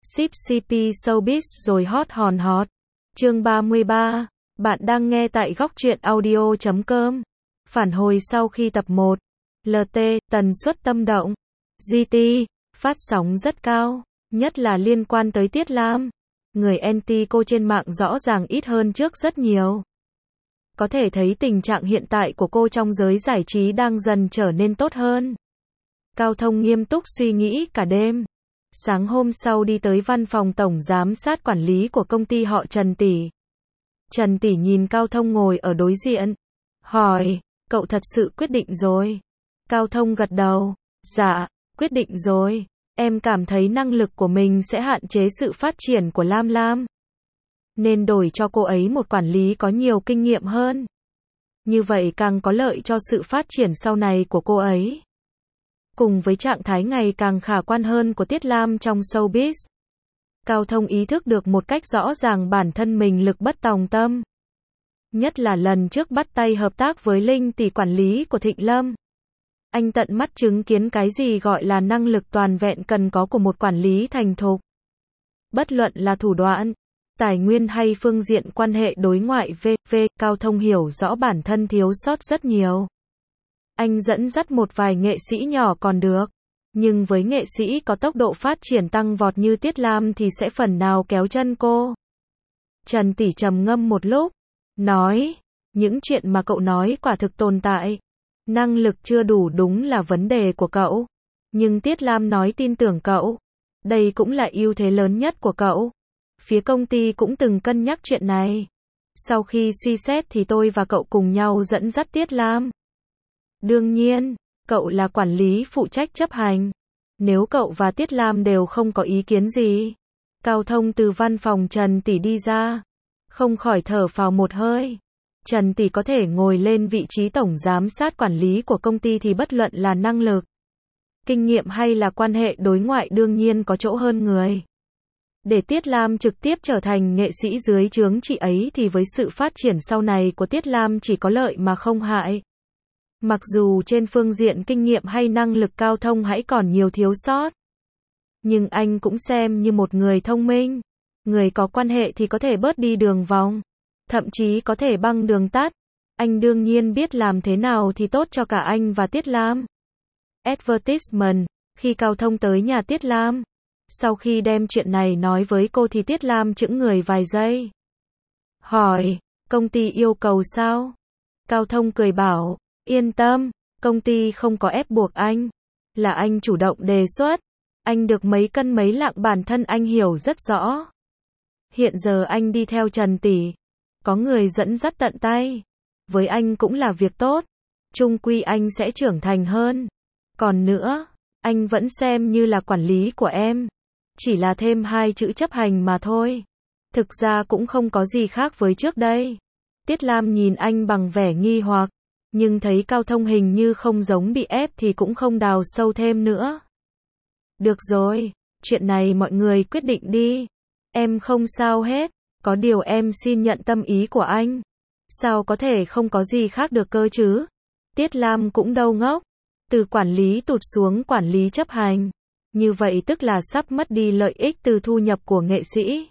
Ship CP Showbiz rồi hot hòn hot. Chương 33. Bạn đang nghe tại góc truyện audio.com. Phản hồi sau khi tập 1. LT, tần suất tâm động. GT, phát sóng rất cao, nhất là liên quan tới Tiết Lam. Người anti cô trên mạng rõ ràng ít hơn trước rất nhiều. Có thể thấy tình trạng hiện tại của cô trong giới giải trí đang dần trở nên tốt hơn. Cao Thông nghiêm túc suy nghĩ cả đêm. Sáng hôm sau đi tới văn phòng tổng giám sát quản lý của công ty họ Trần Tỷ. Trần Tỷ nhìn Cao Thông ngồi ở đối diện. Hỏi, cậu thật sự quyết định rồi? Cao Thông gật đầu. Dạ, quyết định rồi. Em cảm thấy năng lực của mình sẽ hạn chế sự phát triển của Lam Lam. Nên đổi cho cô ấy một quản lý có nhiều kinh nghiệm hơn. Như vậy càng có lợi cho sự phát triển sau này của cô ấy. Cùng với trạng thái ngày càng khả quan hơn của Tiết Lam trong showbiz. Cao Thông ý thức được một cách rõ ràng bản thân mình lực bất tòng tâm. Nhất là lần trước bắt tay hợp tác với Linh Tỷ quản lý của Thịnh Lâm. Anh tận mắt chứng kiến cái gì gọi là năng lực toàn vẹn cần có của một quản lý thành thục. Bất luận là thủ đoạn, tài nguyên hay phương diện quan hệ đối ngoại v.v. Cao Thông hiểu rõ bản thân thiếu sót rất nhiều. Anh dẫn dắt một vài nghệ sĩ nhỏ còn được. Nhưng với nghệ sĩ có tốc độ phát triển tăng vọt như Tiết Lam thì sẽ phần nào kéo chân cô. Trần Tỷ trầm ngâm một lúc. Nói, những chuyện mà cậu nói quả thực tồn tại. Năng lực chưa đủ đúng là vấn đề của cậu. Nhưng Tiết Lam nói tin tưởng cậu. Đây cũng là ưu thế lớn nhất của cậu. Phía công ty cũng từng cân nhắc chuyện này. Sau khi suy xét thì tôi và cậu cùng nhau dẫn dắt Tiết Lam. Đương nhiên, cậu là quản lý phụ trách chấp hành. Nếu cậu và Tiết Lam đều không có ý kiến gì. Cao Thông từ văn phòng Trần Tỷ đi ra. Không khỏi thở phào một hơi. Trần Tỷ có thể ngồi lên vị trí tổng giám sát quản lý của công ty thì bất luận là năng lực, kinh nghiệm hay là quan hệ đối ngoại đương nhiên có chỗ hơn người. Để Tiết Lam trực tiếp trở thành nghệ sĩ dưới trướng chị ấy thì với sự phát triển sau này của Tiết Lam chỉ có lợi mà không hại. Mặc dù trên phương diện kinh nghiệm hay năng lực Cao Thông hãy còn nhiều thiếu sót. Nhưng anh cũng xem như một người thông minh. Người có quan hệ thì có thể bớt đi đường vòng. Thậm chí có thể băng đường tắt. Anh đương nhiên biết làm thế nào thì tốt cho cả anh và Tiết Lam. Advertisement, khi Cao Thông tới nhà Tiết Lam. Sau khi đem chuyện này nói với cô thì Tiết Lam chững người vài giây. Hỏi, công ty yêu cầu sao? Cao Thông cười bảo, yên tâm, công ty không có ép buộc anh. Là anh chủ động đề xuất. Anh được mấy cân mấy lạng bản thân anh hiểu rất rõ. Hiện giờ anh đi theo Trần Tỷ. Có người dẫn dắt tận tay. Với anh cũng là việc tốt. Chung quy anh sẽ trưởng thành hơn. Còn nữa, anh vẫn xem như là quản lý của em. Chỉ là thêm 2 chữ chấp hành mà thôi. Thực ra cũng không có gì khác với trước đây. Tiết Lam nhìn anh bằng vẻ nghi hoặc. Nhưng thấy Cao Thông hình như không giống bị ép thì cũng không đào sâu thêm nữa. Được rồi, chuyện này mọi người quyết định đi. Em không sao hết. Có điều em xin nhận tâm ý của anh. Sao có thể không có gì khác được cơ chứ? Tiết Lam cũng đâu ngốc. Từ quản lý tụt xuống quản lý chấp hành. Như vậy tức là sắp mất đi lợi ích từ thu nhập của nghệ sĩ.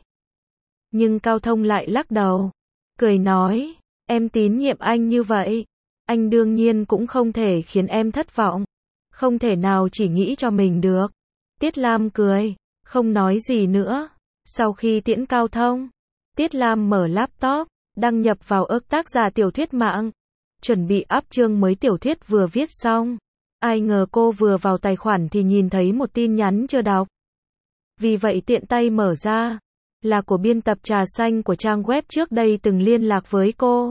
Nhưng Cao Thông lại lắc đầu. Cười nói, em tín nhiệm anh như vậy. Anh đương nhiên cũng không thể khiến em thất vọng. Không thể nào chỉ nghĩ cho mình được. Tiết Lam cười, không nói gì nữa. Sau khi tiễn Cao Thông, Tiết Lam mở laptop, đăng nhập vào ức tác giả tiểu thuyết mạng. Chuẩn bị up chương mới tiểu thuyết vừa viết xong. Ai ngờ cô vừa vào tài khoản thì nhìn thấy một tin nhắn chưa đọc. Vì vậy tiện tay mở ra. Là của biên tập Trà Xanh của trang web trước đây từng liên lạc với cô.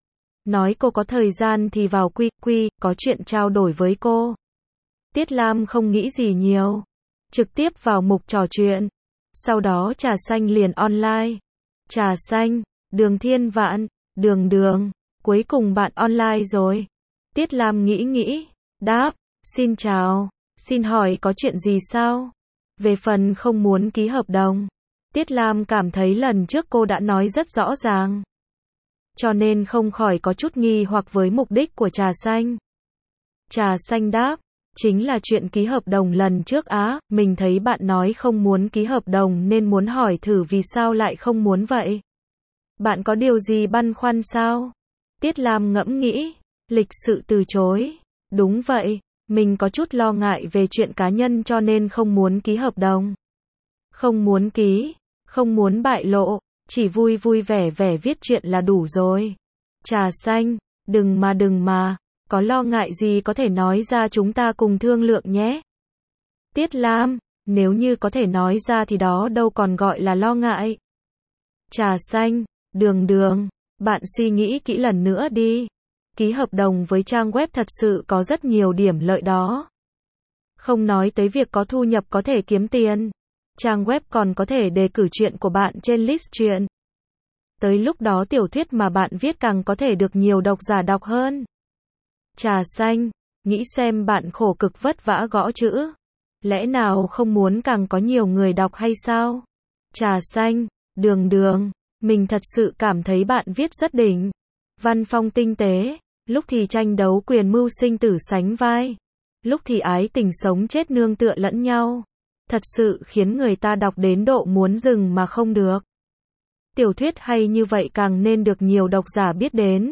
Nói cô có thời gian thì vào QQ, có chuyện trao đổi với cô. Tiết Lam không nghĩ gì nhiều. Trực tiếp vào mục trò chuyện. Sau đó Trà Xanh liền online. Trà Xanh, Đường Thiên Vạn, Đường, cuối cùng bạn online rồi. Tiết Lam nghĩ, đáp, xin chào, xin hỏi có chuyện gì sao? Về phần không muốn ký hợp đồng. Tiết Lam cảm thấy lần trước cô đã nói rất rõ ràng. Cho nên không khỏi có chút nghi hoặc với mục đích của Trà Xanh. Trà Xanh đáp, Chính là chuyện ký hợp đồng lần trước á, mình thấy bạn nói không muốn ký hợp đồng nên muốn hỏi thử vì sao lại không muốn vậy. Bạn có điều gì băn khoăn sao? Tiết Lam ngẫm nghĩ, lịch sự từ chối. Đúng vậy, mình có chút lo ngại về chuyện cá nhân cho nên không muốn ký hợp đồng. Không muốn ký, không muốn bại lộ, chỉ vui vui vẻ vẻ viết chuyện là đủ rồi. Trà xanh, đừng mà, có lo ngại gì có thể nói ra chúng ta cùng thương lượng nhé. Tiết Lam, nếu như có thể nói ra thì đó đâu còn gọi là lo ngại. Trà xanh, đường, bạn suy nghĩ kỹ lần nữa đi. Ký hợp đồng với trang web thật sự có rất nhiều điểm lợi đó. Không nói tới việc có thu nhập có thể kiếm tiền. Trang web còn có thể đề cử chuyện của bạn trên list truyện. Tới lúc đó tiểu thuyết mà bạn viết càng có thể được nhiều độc giả đọc hơn. Trà xanh, nghĩ xem bạn khổ cực vất vả gõ chữ. Lẽ nào không muốn càng có nhiều người đọc hay sao? Trà xanh, đường, mình thật sự cảm thấy bạn viết rất đỉnh. Văn phong tinh tế, lúc thì tranh đấu quyền mưu sinh tử sánh vai. Lúc thì ái tình sống chết nương tựa lẫn nhau. Thật sự khiến người ta đọc đến độ muốn dừng mà không được. Tiểu thuyết hay như vậy càng nên được nhiều độc giả biết đến.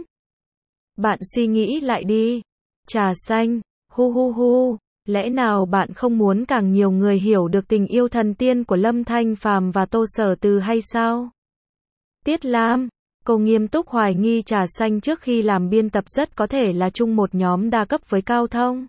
Bạn suy nghĩ lại đi. Trà xanh, hu, lẽ nào bạn không muốn càng nhiều người hiểu được tình yêu thần tiên của Lâm Thanh Phàm và Tô Sở Từ hay sao? Tiết Lam, cô nghiêm túc hoài nghi Trà xanh trước khi làm biên tập rất có thể là chung một nhóm đa cấp với Cao Thông.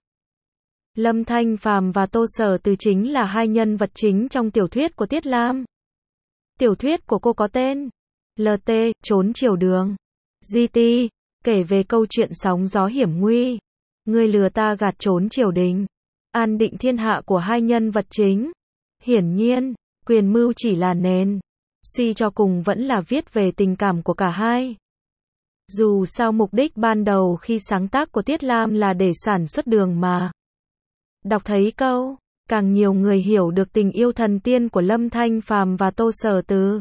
Lâm Thanh Phàm và Tô Sở Từ chính là hai nhân vật chính trong tiểu thuyết của Tiết Lam. Tiểu thuyết của cô có tên LT, Trốn Triều Đường. GT, kể về câu chuyện sóng gió hiểm nguy. Người lừa ta gạt trốn triều đình. An định thiên hạ của hai nhân vật chính. Hiển nhiên, quyền mưu chỉ là nền. Suy cho cùng vẫn là viết về tình cảm của cả hai. Dù sao mục đích ban đầu khi sáng tác của Tiết Lam là để sản xuất đường mà. Đọc thấy câu, càng nhiều người hiểu được tình yêu thần tiên của Lâm Thanh Phàm và Tô Sở Từ.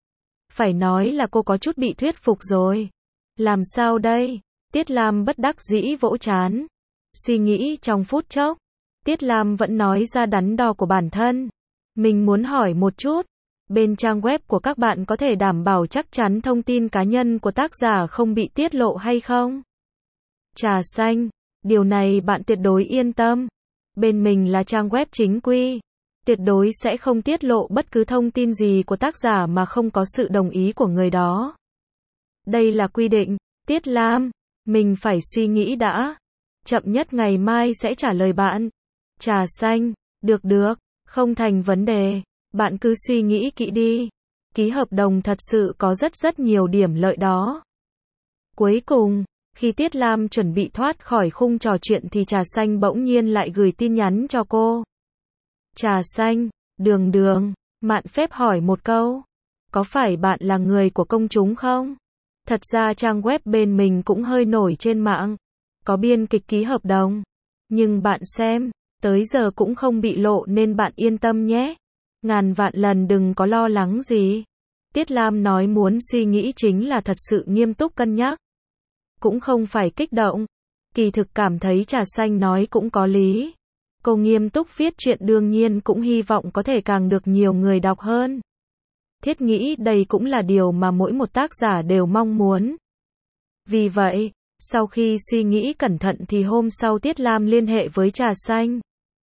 Phải nói là cô có chút bị thuyết phục rồi. Làm sao đây? Tiết Lam bất đắc dĩ vỗ trán. Suy nghĩ trong phút chốc. Tiết Lam vẫn nói ra đắn đo của bản thân. Mình muốn hỏi một chút. Bên trang web của các bạn có thể đảm bảo chắc chắn thông tin cá nhân của tác giả không bị tiết lộ hay không? Trà xanh, điều này bạn tuyệt đối yên tâm. Bên mình là trang web chính quy. Tuyệt đối sẽ không tiết lộ bất cứ thông tin gì của tác giả mà không có sự đồng ý của người đó. Đây là quy định. Tiết Lam, mình phải suy nghĩ đã. Chậm nhất ngày mai sẽ trả lời bạn. Trà xanh, được, không thành vấn đề. Bạn cứ suy nghĩ kỹ đi. Ký hợp đồng thật sự có rất nhiều điểm lợi đó. Cuối cùng, khi Tiết Lam chuẩn bị thoát khỏi khung trò chuyện thì Trà xanh bỗng nhiên lại gửi tin nhắn cho cô. Trà xanh, đường, mạn phép hỏi một câu. Có phải bạn là người của công chúng không? Thật ra trang web bên mình cũng hơi nổi trên mạng. Có biên kịch ký hợp đồng. Nhưng bạn xem, tới giờ cũng không bị lộ nên bạn yên tâm nhé. Ngàn vạn lần đừng có lo lắng gì. Tiết Lam nói muốn suy nghĩ chính là thật sự nghiêm túc cân nhắc. Cũng không phải kích động. Kỳ thực cảm thấy Trà xanh nói cũng có lý. Cô nghiêm túc viết chuyện đương nhiên cũng hy vọng có thể càng được nhiều người đọc hơn. Thiết nghĩ đây cũng là điều mà mỗi một tác giả đều mong muốn. Vì vậy, sau khi suy nghĩ cẩn thận thì hôm sau Tiết Lam liên hệ với Trà xanh.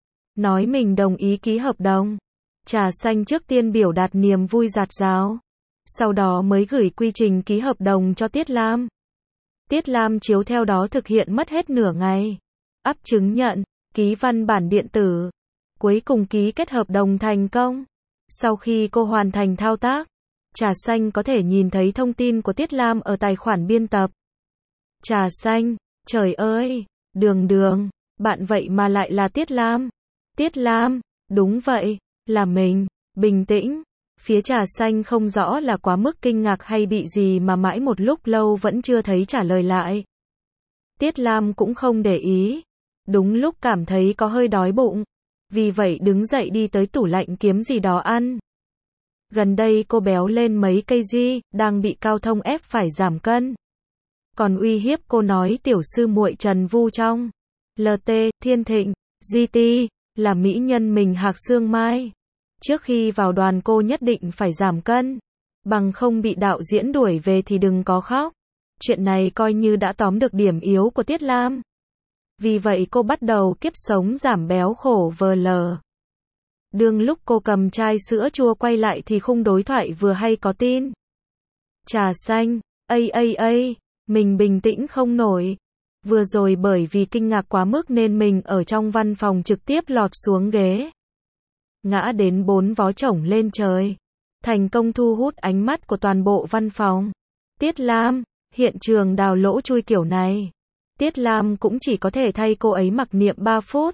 Nói mình đồng ý ký hợp đồng. Trà xanh trước tiên biểu đạt niềm vui rạt rào. Sau đó mới gửi quy trình ký hợp đồng cho Tiết Lam. Tiết Lam chiếu theo đó thực hiện mất hết nửa ngày. Ắp chứng nhận, ký văn bản điện tử. Cuối cùng ký kết hợp đồng thành công. Sau khi cô hoàn thành thao tác, Trà xanh có thể nhìn thấy thông tin của Tiết Lam ở tài khoản biên tập. Trà xanh, trời ơi, đường, bạn vậy mà lại là Tiết Lam. Tiết Lam, đúng vậy, là mình, bình tĩnh. Phía Trà xanh không rõ là quá mức kinh ngạc hay bị gì mà mãi một lúc lâu vẫn chưa thấy trả lời lại. Tiết Lam cũng không để ý. Đúng lúc cảm thấy có hơi đói bụng. Vì vậy đứng dậy đi tới tủ lạnh kiếm gì đó ăn. Gần đây cô béo lên mấy kg, đang bị Cao Thông ép phải giảm cân. Còn uy hiếp cô nói tiểu sư muội Trần Vu trong LT, Thiên Thịnh, GT, là mỹ nhân mình Hạc Xương Mai. Trước khi vào đoàn cô nhất định phải giảm cân. Bằng không bị đạo diễn đuổi về thì đừng có khóc. Chuyện này coi như đã tóm được điểm yếu của Tiết Lam. Vì vậy cô bắt đầu kiếp sống giảm béo khổ vl. Đương lúc cô cầm chai sữa chua quay lại thì khung đối thoại vừa hay có tin. Trà xanh, mình bình tĩnh không nổi. Vừa rồi bởi vì kinh ngạc quá mức nên mình ở trong văn phòng trực tiếp lọt xuống ghế. Ngã đến 4 vó chổng lên trời. Thành công thu hút ánh mắt của toàn bộ văn phòng. Tiết Lam, hiện trường đào lỗ chui kiểu này. Tiết Lam cũng chỉ có thể thay cô ấy mặc niệm 3 phút.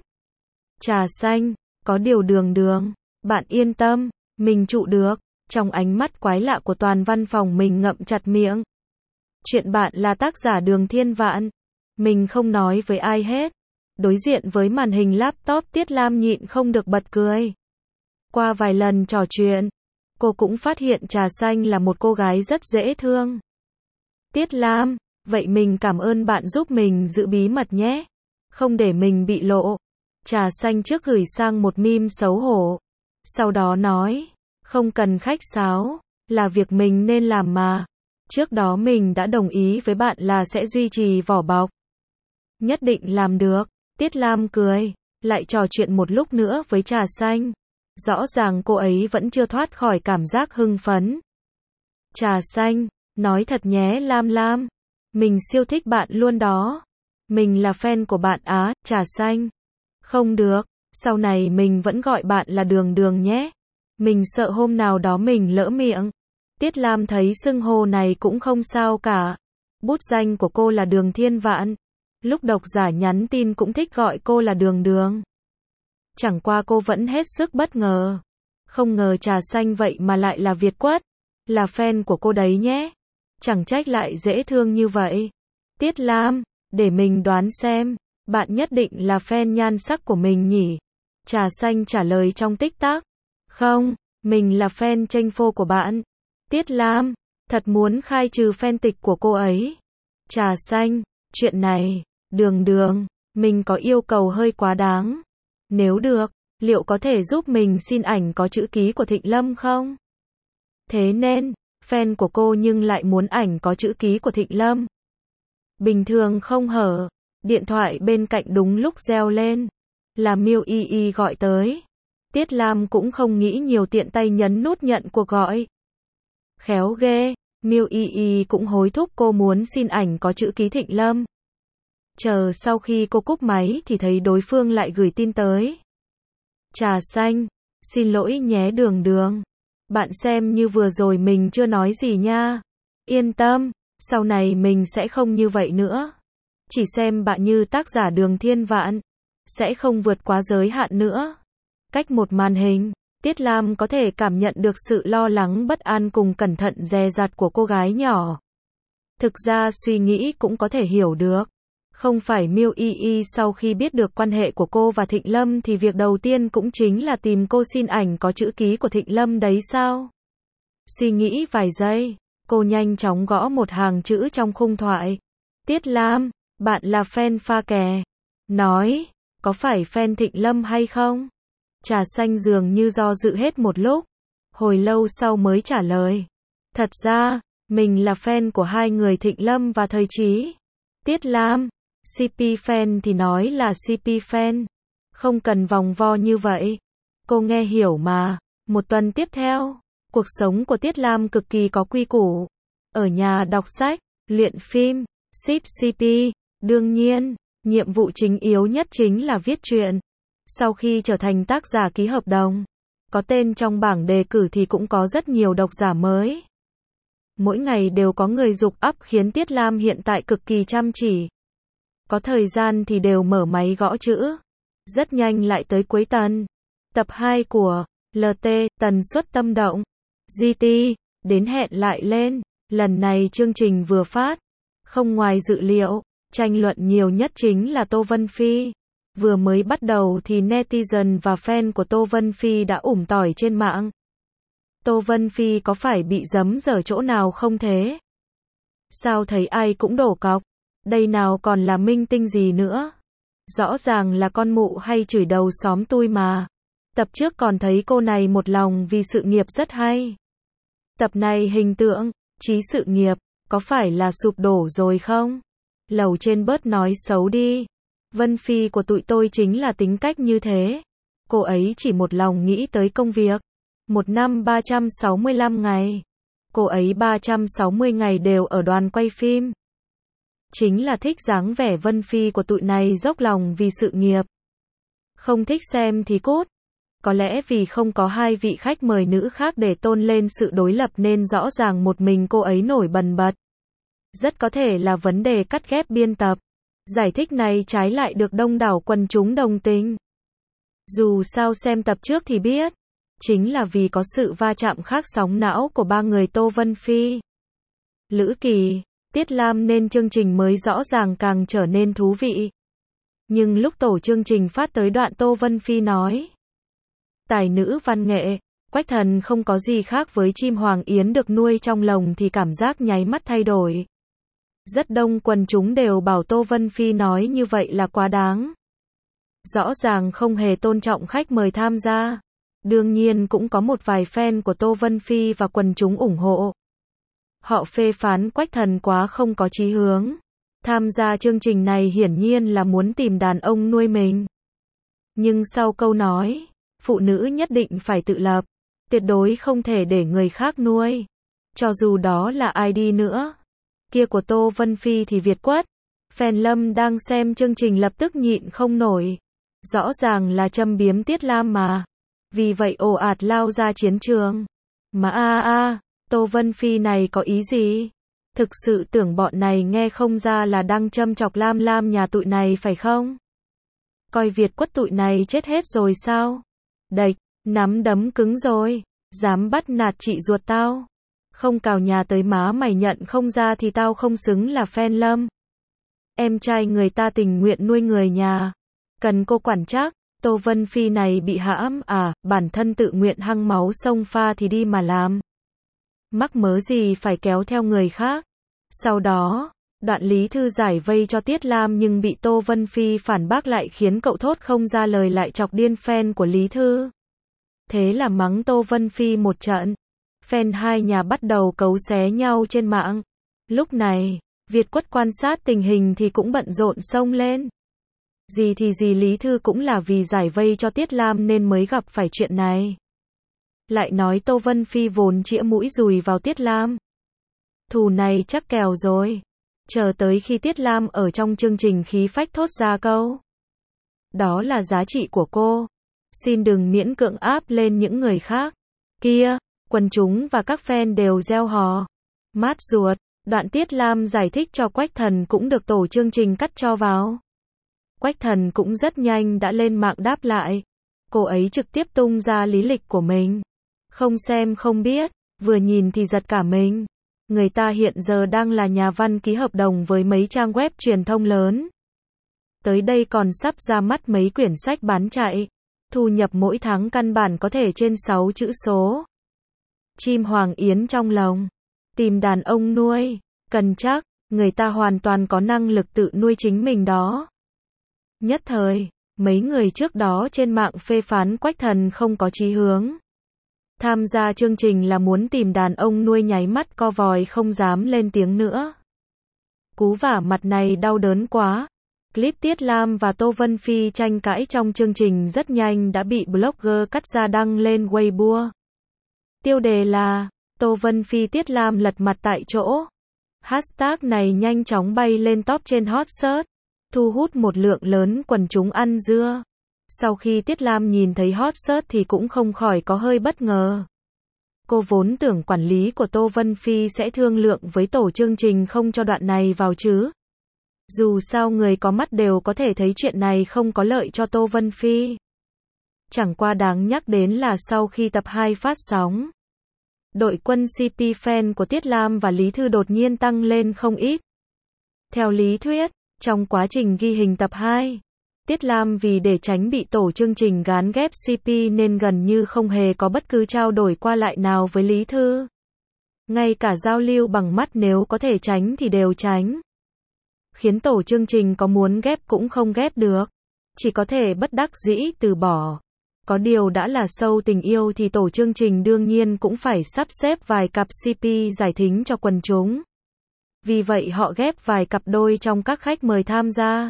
Trà xanh, có điều Đường, bạn yên tâm, mình trụ được. Trong ánh mắt quái lạ của toàn văn phòng mình ngậm chặt miệng. Chuyện bạn là tác giả Đường Thiên Vạn. Mình không nói với ai hết. Đối diện với màn hình laptop Tiết Lam nhịn không được bật cười. Qua vài lần trò chuyện, cô cũng phát hiện Trà xanh là một cô gái rất dễ thương. Tiết Lam, vậy mình cảm ơn bạn giúp mình giữ bí mật nhé. Không để mình bị lộ. Trà xanh trước gửi sang một meme xấu hổ. Sau đó nói, không cần khách sáo, là việc mình nên làm mà. Trước đó mình đã đồng ý với bạn là sẽ duy trì vỏ bọc. Nhất định làm được. Tiết Lam cười, lại trò chuyện một lúc nữa với Trà xanh. Rõ ràng cô ấy vẫn chưa thoát khỏi cảm giác hưng phấn. Trà xanh, nói thật nhé Lam, mình siêu thích bạn luôn đó. Mình là fan của bạn á, Trà xanh. Không được, sau này mình vẫn gọi bạn là Đường nhé. Mình sợ hôm nào đó mình lỡ miệng. Tiết Lam thấy xưng hô này cũng không sao cả. Bút danh của cô là Đường Thiên Vạn. Lúc độc giả nhắn tin cũng thích gọi cô là Đường. Chẳng qua cô vẫn hết sức bất ngờ. Không ngờ Trà xanh vậy mà lại là Việt Quất. Là fan của cô đấy nhé. Chẳng trách lại dễ thương như vậy. Tiết Lam, để mình đoán xem. Bạn nhất định là fan nhan sắc của mình nhỉ? Trà xanh trả lời trong tích tắc. Không, mình là fan tranh phô của bạn. Tiết Lam, thật muốn khai trừ fan tịch của cô ấy. Trà xanh, chuyện này, Đường, mình có yêu cầu hơi quá đáng. Nếu được, liệu có thể giúp mình xin ảnh có chữ ký của Thịnh Lâm không? Thế nên, fan của cô nhưng lại muốn ảnh có chữ ký của Thịnh Lâm. Bình thường không hở. Điện thoại bên cạnh đúng lúc reo lên. Là Miêu Y gọi tới. Tiết Lam cũng không nghĩ nhiều tiện tay nhấn nút nhận cuộc gọi. Khéo ghê, Miêu Y cũng hối thúc cô muốn xin ảnh có chữ ký Thịnh Lâm. Chờ sau khi cô cúp máy thì thấy đối phương lại gửi tin tới. Trà xanh, xin lỗi nhé Đường. Bạn xem như vừa rồi mình chưa nói gì nha. Yên tâm, sau này mình sẽ không như vậy nữa. Chỉ xem bạn như tác giả Đường Thiên Vạn. Sẽ không vượt quá giới hạn nữa. Cách một màn hình, Tiết Lam có thể cảm nhận được sự lo lắng bất an cùng cẩn thận dè dặt của cô gái nhỏ. Thực ra suy nghĩ cũng có thể hiểu được. Không phải Miêu Y sau khi biết được quan hệ của cô và Thịnh Lâm thì việc đầu tiên cũng chính là tìm cô xin ảnh có chữ ký của Thịnh Lâm đấy sao? Suy nghĩ vài giây, cô nhanh chóng gõ một hàng chữ trong khung thoại. Tiết Lam, bạn là fan pha kè. Nói, có phải fan Thịnh Lâm hay không? Trà xanh dường như do dự hết một lúc. Hồi lâu sau mới trả lời. Thật ra, mình là fan của hai người Thịnh Lâm và Thời Chí. Tiết Lam, CP fan thì nói là CP fan. Không cần vòng vo như vậy. Cô nghe hiểu mà. Một tuần tiếp theo, cuộc sống của Tiết Lam cực kỳ có quy củ. Ở nhà đọc sách, luyện phim, ship CP. Đương nhiên, nhiệm vụ chính yếu nhất chính là viết truyện. Sau khi trở thành tác giả ký hợp đồng, có tên trong bảng đề cử thì cũng có rất nhiều độc giả mới. Mỗi ngày đều có người giục up khiến Tiết Lam hiện tại cực kỳ chăm chỉ. Có thời gian thì đều mở máy gõ chữ. Rất nhanh lại tới cuối tuần. Tập 2 của LT, tần suất tâm động. GT, đến hẹn lại lên. Lần này chương trình vừa phát. Không ngoài dự liệu, tranh luận nhiều nhất chính là Tô Vân Phi. Vừa mới bắt đầu thì netizen và fan của Tô Vân Phi đã tỏi trên mạng. Tô Vân Phi có phải bị giấm dở chỗ nào không thế? Sao thấy ai cũng đổ cọc? Đây nào còn là minh tinh gì nữa? Rõ ràng là con mụ hay chửi đầu xóm tui mà. Tập trước còn thấy cô này một lòng vì sự nghiệp rất hay. Tập này hình tượng, chí sự nghiệp, có phải là sụp đổ rồi không? Lầu trên bớt nói xấu đi. Vân Phi của tụi tôi chính là tính cách như thế. Cô ấy chỉ một lòng nghĩ tới công việc. Một năm 365 ngày. Cô ấy 360 ngày đều ở đoàn quay phim. Chính là thích dáng vẻ Vân Phi của tụi này dốc lòng vì sự nghiệp. Không thích xem thì cút. Có lẽ vì không có hai vị khách mời nữ khác để tôn lên sự đối lập nên rõ ràng một mình cô ấy nổi bần bật. Rất có thể là vấn đề cắt ghép biên tập. Giải thích này trái lại được đông đảo quần chúng đồng tình. Dù sao xem tập trước thì biết. Chính là vì có sự va chạm khác sóng não của ba người Tô Vân Phi, Lữ Kỳ, Tiết Lam nên chương trình mới rõ ràng càng trở nên thú vị. Nhưng lúc tổ chương trình phát tới đoạn Tô Vân Phi nói tài nữ văn nghệ, Quách Thần không có gì khác với chim hoàng yến được nuôi trong lồng thì cảm giác nháy mắt thay đổi. Rất đông quần chúng đều bảo Tô Vân Phi nói như vậy là quá đáng. Rõ ràng không hề tôn trọng khách mời tham gia. Đương nhiên cũng có một vài fan của Tô Vân Phi và quần chúng ủng hộ. Họ phê phán Quách Thần quá không có chí hướng. Tham gia chương trình này hiển nhiên là muốn tìm đàn ông nuôi mình. Nhưng sau câu nói, phụ nữ nhất định phải tự lập, tuyệt đối không thể để người khác nuôi. Cho dù đó là ai đi nữa. Kia của Tô Vân Phi thì Việt Quất. Fan Lâm đang xem chương trình lập tức nhịn không nổi. Rõ ràng là châm biếm Tiết Lam mà. Vì vậy ồ ạt lao ra chiến trường. Mà Tô Vân Phi này có ý gì? Thực sự tưởng bọn này nghe không ra là đang châm chọc Lam nhà tụi này phải không? Coi Việt Quất tụi này chết hết rồi sao? Đệch, nắm đấm cứng rồi. Dám bắt nạt chị ruột tao. Không cào nhà tới má mày nhận không ra thì tao không xứng là fan Lâm. Em trai người ta tình nguyện nuôi người nhà. Cần cô quản trách. Tô Vân Phi này bị hãm bản thân tự nguyện hăng máu sông pha thì đi mà làm. Mắc mớ gì phải kéo theo người khác. Sau đó, đoạn Lý Thư giải vây cho Tiết Lam nhưng bị Tô Vân Phi phản bác lại khiến cậu thốt không ra lời lại chọc điên fan của Lý Thư. Thế là mắng Tô Vân Phi một trận. Fan hai nhà bắt đầu cấu xé nhau trên mạng. Lúc này, Việt Quất quan sát tình hình thì cũng bận rộn xông lên. Gì thì gì Lý Thư cũng là vì giải vây cho Tiết Lam nên mới gặp phải chuyện này. Lại nói Tô Vân Phi vốn chĩa mũi dùi vào Tiết Lam. Thù này chắc kèo rồi. Chờ tới khi Tiết Lam ở trong chương trình khí phách thốt ra câu. Đó là giá trị của cô. Xin đừng miễn cưỡng áp lên những người khác. Kia, quần chúng và các fan đều reo hò. Mát ruột, đoạn Tiết Lam giải thích cho Quách Thần cũng được tổ chương trình cắt cho vào. Quách Thần cũng rất nhanh đã lên mạng đáp lại. Cô ấy trực tiếp tung ra lý lịch của mình. Không xem không biết, vừa nhìn thì giật cả mình. Người ta hiện giờ đang là nhà văn ký hợp đồng với mấy trang web truyền thông lớn. Tới đây còn sắp ra mắt mấy quyển sách bán chạy. Thu nhập mỗi tháng căn bản có thể trên 6 chữ số. Chim hoàng yến trong lồng. Tìm đàn ông nuôi. Cần chắc, người ta hoàn toàn có năng lực tự nuôi chính mình đó. Nhất thời, mấy người trước đó trên mạng phê phán Quách Thần không có chí hướng. Tham gia chương trình là muốn tìm đàn ông nuôi nháy mắt co vòi không dám lên tiếng nữa. Cú vả mặt này đau đớn quá. Clip Tiết Lam và Tô Vân Phi tranh cãi trong chương trình rất nhanh đã bị blogger cắt ra đăng lên Weibo. Tiêu đề là Tô Vân Phi Tiết Lam lật mặt tại chỗ. Hashtag này nhanh chóng bay lên top trên hot search, thu hút một lượng lớn quần chúng ăn dưa. Sau khi Tiết Lam nhìn thấy hot search thì cũng không khỏi có hơi bất ngờ. Cô vốn tưởng quản lý của Tô Vân Phi sẽ thương lượng với tổ chương trình không cho đoạn này vào chứ. Dù sao người có mắt đều có thể thấy chuyện này không có lợi cho Tô Vân Phi. Chẳng qua đáng nhắc đến là sau khi tập 2 phát sóng, đội quân CP fan của Tiết Lam và Lý Thư đột nhiên tăng lên không ít. Theo lý thuyết, trong quá trình ghi hình tập 2, Tiết Lam vì để tránh bị tổ chương trình gán ghép CP nên gần như không hề có bất cứ trao đổi qua lại nào với Lý Thư. Ngay cả giao lưu bằng mắt nếu có thể tránh thì đều tránh. Khiến tổ chương trình có muốn ghép cũng không ghép được. chỉ có thể bất đắc dĩ từ bỏ. Có điều đã là show tình yêu thì tổ chương trình đương nhiên cũng phải sắp xếp vài cặp CP giải thính cho quần chúng. Vì vậy họ ghép vài cặp đôi trong các khách mời tham gia.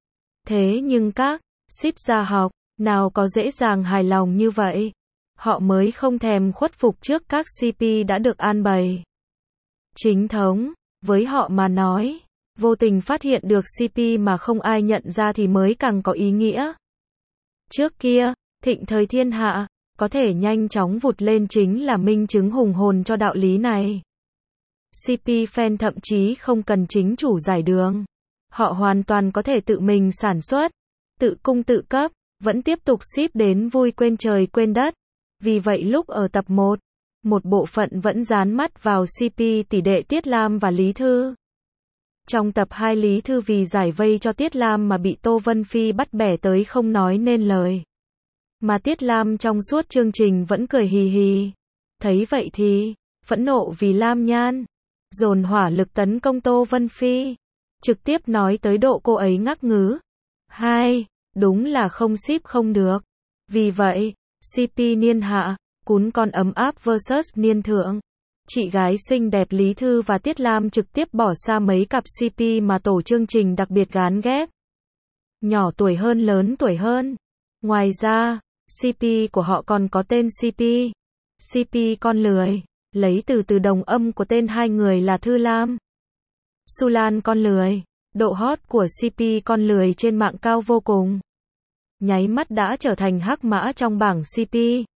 Thế nhưng các ship gia học nào có dễ dàng hài lòng như vậy. Họ mới không thèm khuất phục trước các CP đã được an bày. Chính thống, với họ mà nói, vô tình phát hiện được CP mà không ai nhận ra thì mới càng có ý nghĩa. Trước kia, thịnh thời thiên hạ, có thể nhanh chóng vụt lên chính là minh chứng hùng hồn cho đạo lý này. CP fan thậm chí không cần chính chủ giải đường. Họ hoàn toàn có thể tự mình sản xuất, tự cung tự cấp, vẫn tiếp tục ship đến vui quên trời quên đất. Vì vậy lúc ở tập 1, một bộ phận vẫn dán mắt vào CP tỷ đệ Tiết Lam và Lý Thư. Trong tập 2 Lý Thư vì giải vây cho Tiết Lam mà bị Tô Vân Phi bắt bẻ tới không nói nên lời. Mà Tiết Lam trong suốt chương trình vẫn cười hì hì. Thấy vậy thì, phẫn nộ vì Lam Nhan, dồn hỏa lực tấn công Tô Vân Phi. Trực tiếp nói tới độ cô ấy ngắc ngứ. Đúng là không ship không được. Vì vậy, CP niên hạ, cún con ấm áp vs niên thượng. Chị gái xinh đẹp Lý Thư và Tiết Lam trực tiếp bỏ xa mấy cặp CP mà tổ chương trình đặc biệt gán ghép. Nhỏ tuổi hơn lớn tuổi hơn. Ngoài ra, CP của họ còn có tên CP con lười, lấy từ đồng âm của tên hai người là Thư Lam, Su Lan con lười. Độ hot của CP con lười trên mạng cao vô cùng. Nháy mắt đã trở thành hắc mã trong bảng CP.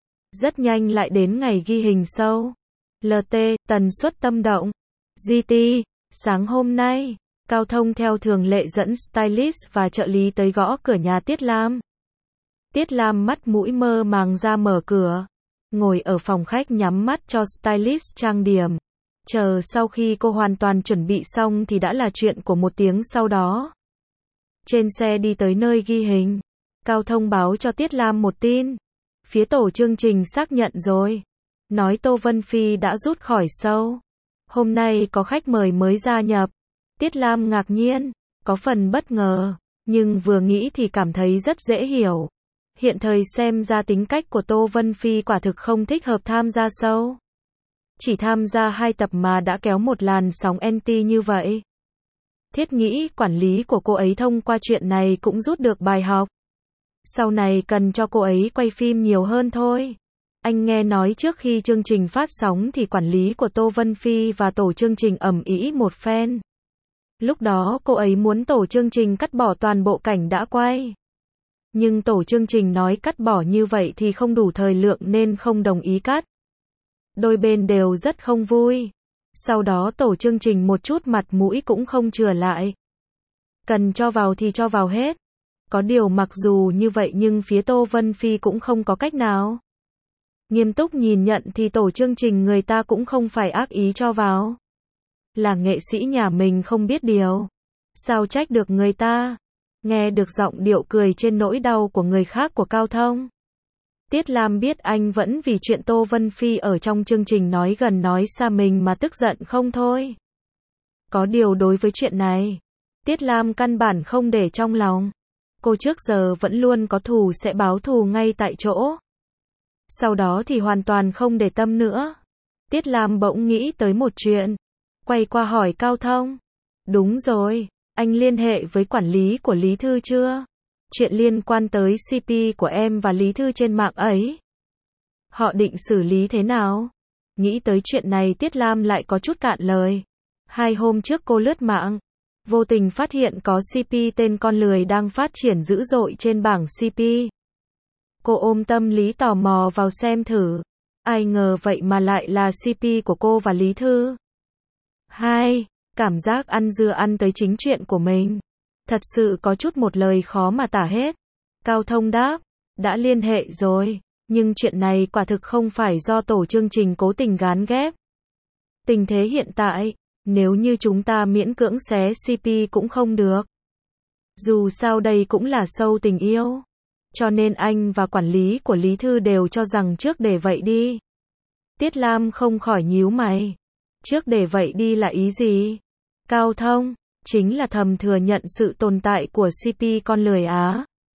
Rất nhanh lại đến ngày ghi hình show. LT, tần suất tâm động. GT, sáng hôm nay, Cao Thông theo thường lệ dẫn stylist và trợ lý tới gõ cửa nhà Tiết Lam. Tiết Lam mắt mũi mơ màng ra mở cửa. Ngồi ở phòng khách nhắm mắt cho stylist trang điểm. Chờ sau khi cô hoàn toàn chuẩn bị xong thì đã là chuyện của 1 tiếng sau đó. Trên xe đi tới nơi ghi hình, Cao thông báo cho Tiết Lam một tin. Phía tổ chương trình xác nhận rồi. Nói Tô Vân Phi đã rút khỏi show. Hôm nay có khách mời mới gia nhập. Tiết Lam ngạc nhiên, có phần bất ngờ, nhưng vừa nghĩ thì cảm thấy rất dễ hiểu. Hiện thời xem ra tính cách của Tô Vân Phi quả thực không thích hợp tham gia show. Chỉ tham gia 2 tập mà đã kéo một làn sóng anti như vậy. Thiết nghĩ quản lý của cô ấy thông qua chuyện này cũng rút được bài học. Sau này cần cho cô ấy quay phim nhiều hơn thôi. Anh nghe nói trước khi chương trình phát sóng thì quản lý của Tô Vân Phi và tổ chương trình ầm ĩ một phen. Lúc đó cô ấy muốn tổ chương trình cắt bỏ toàn bộ cảnh đã quay. Nhưng tổ chương trình nói cắt bỏ như vậy thì không đủ thời lượng nên không đồng ý cắt. Đôi bên đều rất không vui. Sau đó tổ chương trình một chút mặt mũi cũng không chừa lại. Cần cho vào thì cho vào hết. Có điều mặc dù như vậy nhưng phía Tô Vân Phi cũng không có cách nào. Nghiêm túc nhìn nhận thì tổ chương trình người ta cũng không phải ác ý cho vào. Là nghệ sĩ nhà mình không biết điều. Sao trách được người ta. Nghe được giọng điệu cười trên nỗi đau của người khác của Cao Thông. Tiết Lam biết anh vẫn vì chuyện Tô Vân Phi ở trong chương trình nói gần nói xa mình mà tức giận không thôi. Có điều đối với chuyện này, Tiết Lam căn bản không để trong lòng. Cô trước giờ vẫn luôn có thù sẽ báo thù ngay tại chỗ. Sau đó thì hoàn toàn không để tâm nữa. Tiết Lam bỗng nghĩ tới một chuyện. Quay qua hỏi Cao Thông. Đúng rồi, anh liên hệ với quản lý của Lý Thư chưa? Chuyện liên quan tới CP của em và Lý Thư trên mạng ấy. Họ định xử lý thế nào? Nghĩ tới chuyện này Tiết Lam lại có chút cạn lời. 2 hôm trước cô lướt mạng. Vô tình phát hiện có CP tên con lười đang phát triển dữ dội trên bảng CP. Cô ôm tâm lý tò mò vào xem thử. Ai ngờ vậy mà lại là CP của cô và Lý Thư. Cảm giác ăn dưa ăn tới chính chuyện của mình. Thật sự có chút một lời khó mà tả hết. Cao Thông đáp, đã liên hệ rồi, nhưng chuyện này quả thực không phải do tổ chương trình cố tình gán ghép. Tình thế hiện tại, nếu như chúng ta miễn cưỡng xé CP cũng không được. Dù sao đây cũng là show tình yêu. Cho nên anh và quản lý của Lý Thư đều cho rằng trước để vậy đi. Tiết Lam không khỏi nhíu mày. Trước để vậy đi là ý gì? Cao Thông, chính là thầm thừa nhận sự tồn tại của CP con lười á.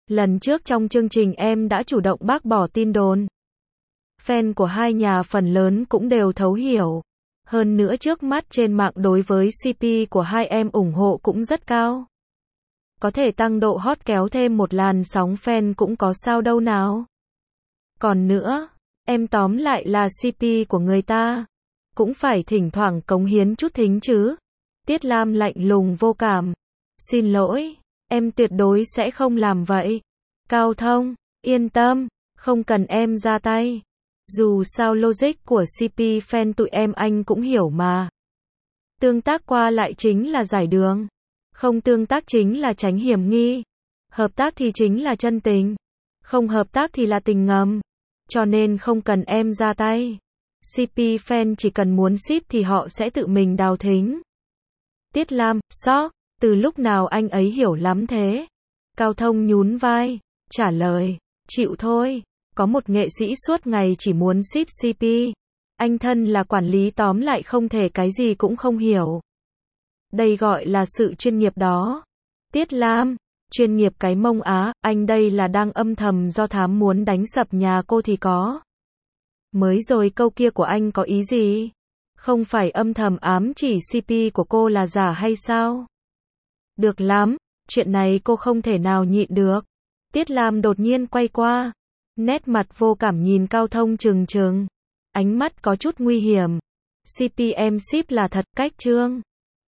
Lần trước trong chương trình em đã chủ động bác bỏ tin đồn. Fan của hai nhà phần lớn cũng đều thấu hiểu. Hơn nữa trước mắt trên mạng đối với CP của hai em ủng hộ cũng rất cao. Có thể tăng độ hot kéo thêm một làn sóng fan cũng có sao đâu nào. Còn nữa, em tóm lại là CP của người ta. Cũng phải thỉnh thoảng cống hiến chút thính chứ. Tiết Lam lạnh lùng vô cảm. Xin lỗi, em tuyệt đối sẽ không làm vậy. Cao Thông, yên tâm, không cần em ra tay. Dù sao logic của CP fan tụi em anh cũng hiểu mà. Tương tác qua lại chính là giải đường. Không tương tác chính là tránh hiểm nghi. Hợp tác thì chính là chân tình. Không hợp tác thì là tình ngầm. Cho nên không cần em ra tay. CP fan chỉ cần muốn ship thì họ sẽ tự mình đào thính. Tiết Lam, sóc, từ lúc nào anh ấy hiểu lắm thế? Cao Thông nhún vai, trả lời, chịu thôi, có một nghệ sĩ suốt ngày chỉ muốn ship CP. Anh thân là quản lý tóm lại không thể cái gì cũng không hiểu. Đây gọi là sự chuyên nghiệp đó. Tiết Lam, chuyên nghiệp cái mông á, anh đây là đang âm thầm do thám muốn đánh sập nhà cô thì có. Mới rồi câu kia của anh có ý gì? Không phải âm thầm ám chỉ CP của cô là giả hay sao? Được lắm, chuyện này cô không thể nào nhịn được. Tiết Lam đột nhiên quay qua, nét mặt vô cảm nhìn Cao Thông trừng trừng, ánh mắt có chút nguy hiểm. CP em ship là thật cách trương.